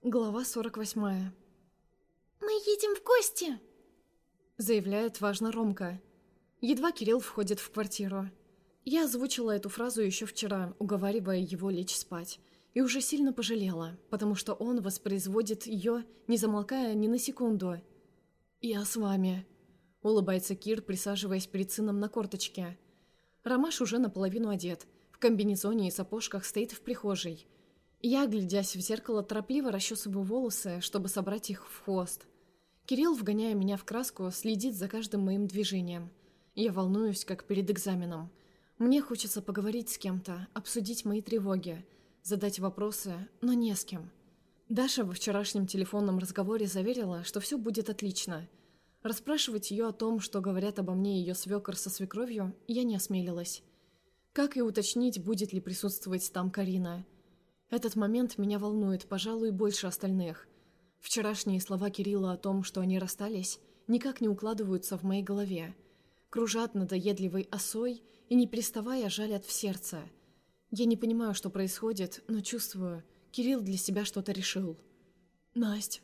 Глава 48. «Мы едем в гости!» Заявляет важно Ромка. Едва Кирилл входит в квартиру. Я озвучила эту фразу еще вчера, уговаривая его лечь спать. И уже сильно пожалела, потому что он воспроизводит ее, не замолкая ни на секунду. «Я с вами», — улыбается Кир, присаживаясь перед сыном на корточке. Ромаш уже наполовину одет, в комбинезоне и сапожках стоит в прихожей. Я, глядясь в зеркало, торопливо расчесываю волосы, чтобы собрать их в хвост. Кирилл, вгоняя меня в краску, следит за каждым моим движением. Я волнуюсь, как перед экзаменом. Мне хочется поговорить с кем-то, обсудить мои тревоги, задать вопросы, но не с кем. Даша во вчерашнем телефонном разговоре заверила, что все будет отлично. Расспрашивать ее о том, что говорят обо мне ее свекор со свекровью, я не осмелилась. Как и уточнить, будет ли присутствовать там Карина. Этот момент меня волнует, пожалуй, больше остальных. Вчерашние слова Кирилла о том, что они расстались, никак не укладываются в моей голове. Кружат надоедливой осой и, не переставая, жалят в сердце. Я не понимаю, что происходит, но чувствую, Кирилл для себя что-то решил. «Насть,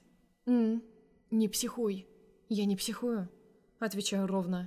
не психуй». «Я не психую», — отвечаю ровно.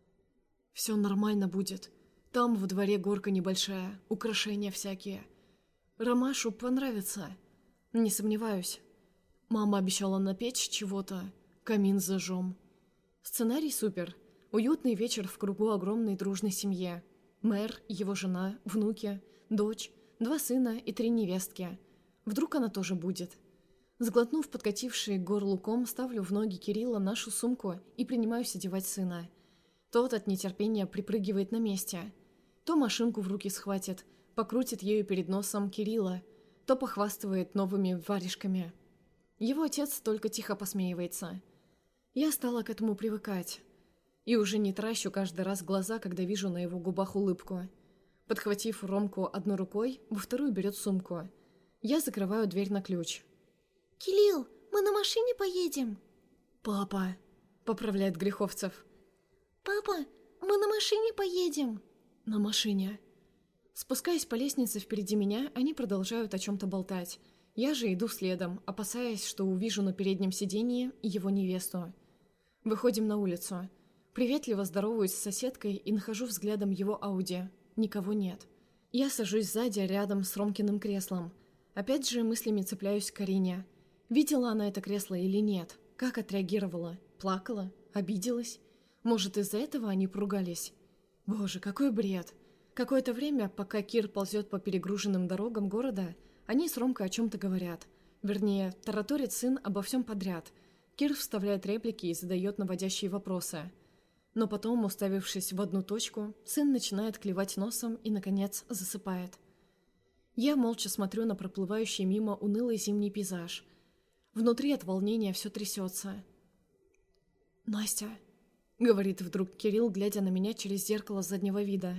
«Все нормально будет. Там во дворе горка небольшая, украшения всякие. Ромашу понравится. Не сомневаюсь. Мама обещала напечь чего-то, камин зажжем. Сценарий супер. Уютный вечер в кругу огромной дружной семьи. Мэр, его жена, внуки, дочь, 2 сына и 3 невестки. Вдруг она тоже будет. Сглотнув подкативший к горлу ком, ставлю в ноги Кирилла нашу сумку и принимаюсь одевать сына. Тот от нетерпения припрыгивает на месте. То машинку в руки схватит, покрутит ею перед носом Кирилла, то похвастывает новыми варежками. Его отец только тихо посмеивается. Я стала к этому привыкать. И уже не тращу каждый раз глаза, когда вижу на его губах улыбку. Подхватив Ромку одной рукой, во вторую берет сумку. Я закрываю дверь на ключ. «Кирилл, мы на машине поедем?» «Папа», — поправляет Греховцев. «Папа, мы на машине поедем?» «На машине». Спускаясь по лестнице впереди меня, они продолжают о чем-то болтать. Я же иду следом, опасаясь, что увижу на переднем сиденье его невесту. Выходим на улицу. Приветливо здороваюсь с соседкой и нахожу взглядом его Ауди. Никого нет. Я сажусь сзади, рядом с Ромкиным креслом. Опять же мыслями цепляюсь к Карине. Видела она это кресло или нет? Как отреагировала? Плакала? Обиделась? Может, из-за этого они поругались? Боже, какой бред! Какое-то время, пока Кир ползет по перегруженным дорогам города, они с Ромкой о чем-то говорят. Вернее, тараторит сын обо всем подряд. Кир вставляет реплики и задает наводящие вопросы. Но потом, уставившись в одну точку, сын начинает клевать носом и, наконец, засыпает. Я молча смотрю на проплывающий мимо унылый зимний пейзаж. Внутри от волнения все трясется. «Настя», — говорит вдруг Кирилл, глядя на меня через зеркало заднего вида.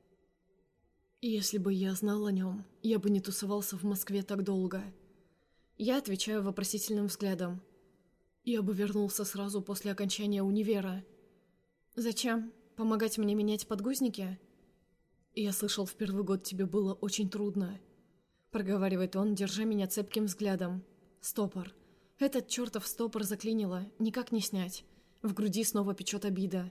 «Если бы я знал о нем, я бы не тусовался в Москве так долго». Я отвечаю вопросительным взглядом. «Я бы вернулся сразу после окончания универа». «Зачем? Помогать мне менять подгузники?» «Я слышал, в первый год тебе было очень трудно», — проговаривает он, держа меня цепким взглядом. «Стопор. Этот чертов стопор заклинило, никак не снять. В груди снова печет обида».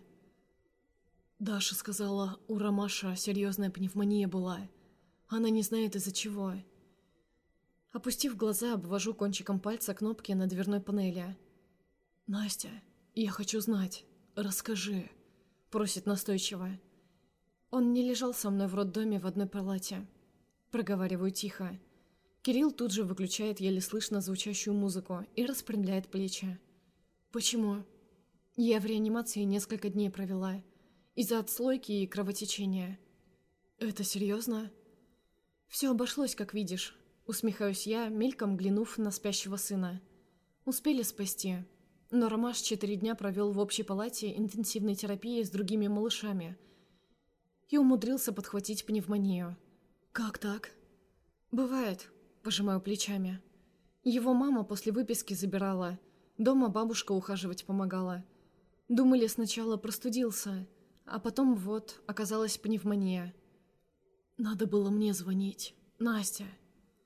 Даша сказала, у Ромаша серьезная пневмония была. Она не знает из-за чего. Опустив глаза, обвожу кончиком пальца кнопки на дверной панели. «Настя, я хочу знать. Расскажи», — просит настойчиво. «Он не лежал со мной в роддоме в одной палате». Проговариваю тихо. Кирилл тут же выключает еле слышно звучащую музыку и распрямляет плечи. «Почему?» «Я в реанимации несколько дней провела. Из-за отслойки и кровотечения». «Это серьезно?» «Все обошлось, как видишь», — усмехаюсь я, мельком глянув на спящего сына. «Успели спасти. Но Ромаш 4 дня провел в общей палате интенсивной терапии с другими малышами и умудрился подхватить пневмонию». «Как так?» «Бывает», — пожимаю плечами. «Его мама после выписки забирала. Дома бабушка ухаживать помогала. Думали, сначала простудился, а потом вот оказалась пневмония». «Надо было мне звонить. Настя».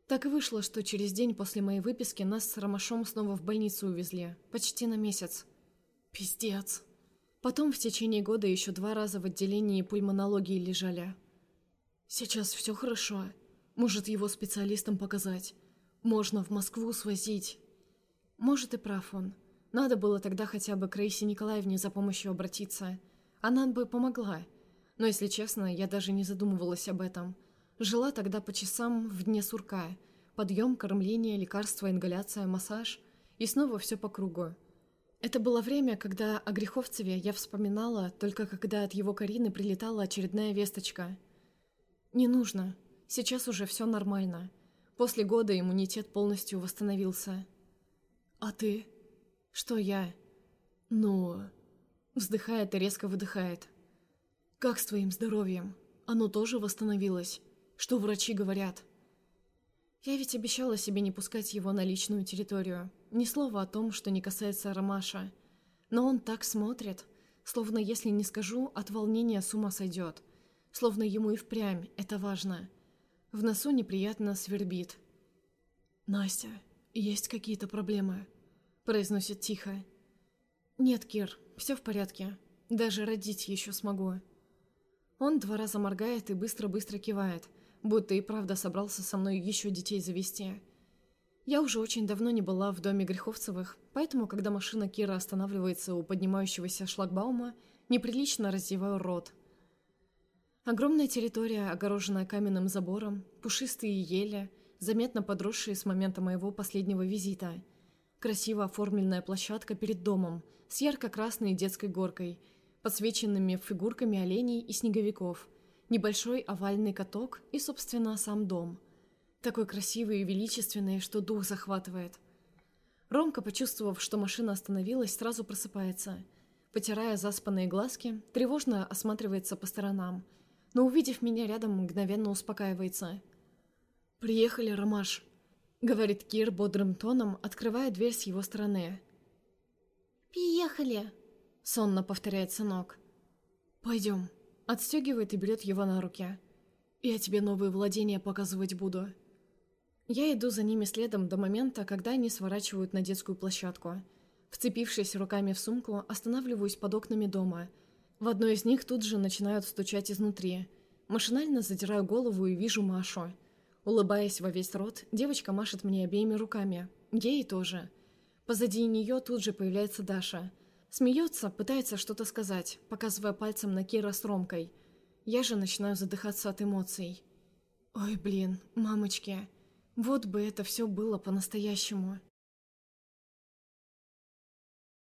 Так и вышло, что через день после моей выписки нас с Ромашом снова в больницу увезли. Почти на месяц. Пиздец. Потом в течение года еще 2 раза в отделении пульмонологии лежали. Сейчас все хорошо. Может, его специалистам показать. Можно в Москву свозить. Может, и прав он. Надо было тогда хотя бы к Раисе Николаевне за помощью обратиться. Она бы помогла. Но, если честно, я даже не задумывалась об этом. Жила тогда по часам в дне сурка. Подъем, кормление, лекарства, ингаляция, массаж. И снова все по кругу. Это было время, когда о Греховцеве я вспоминала, только когда от его Карины прилетала очередная весточка. «Не нужно. Сейчас уже все нормально. После года иммунитет полностью восстановился». «А ты?» «Что я?» «Ну...» Вздыхает и резко выдыхает. «Как с твоим здоровьем? Оно тоже восстановилось? Что врачи говорят?» Я ведь обещала себе не пускать его на личную территорию. Ни слова о том, что не касается Ромаша. Но он так смотрит, словно если не скажу, от волнения с ума сойдет. Словно ему и впрямь это важно. В носу неприятно свербит. «Настя, есть какие-то проблемы?» Произносит тихо. «Нет, Кир, все в порядке. Даже родить еще смогу». Он 2 раза моргает и быстро-быстро кивает, будто и правда собрался со мной еще детей завести. Я уже очень давно не была в доме Греховцевых, поэтому, когда машина Кира останавливается у поднимающегося шлагбаума, неприлично раздеваю рот. Огромная территория, огороженная каменным забором, пушистые ели, заметно подросшие с момента моего последнего визита. Красиво оформленная площадка перед домом с ярко-красной детской горкой, подсвеченными фигурками оленей и снеговиков, небольшой овальный каток и, собственно, сам дом. Такой красивый и величественный, что дух захватывает. Ромка, почувствовав, что машина остановилась, сразу просыпается. Потирая заспанные глазки, тревожно осматривается по сторонам, но, увидев меня рядом, мгновенно успокаивается. «Приехали, Ромаш», — говорит Кир бодрым тоном, открывая дверь с его стороны. «Приехали!» — сонно повторяет сынок. «Пойдем», — отстегивает и берет его на руки. «Я тебе новые владения показывать буду». Я иду за ними следом до момента, когда они сворачивают на детскую площадку. Вцепившись руками в сумку, останавливаюсь под окнами дома. В одной из них тут же начинают стучать изнутри. Машинально задираю голову и вижу Машу. Улыбаясь во весь рот, девочка машет мне обеими руками. Ей тоже. Позади нее тут же появляется Даша. Смеется, пытается что-то сказать, показывая пальцем на Кира с Ромкой. Я же начинаю задыхаться от эмоций. Ой, блин, мамочки. Вот бы это все было по-настоящему.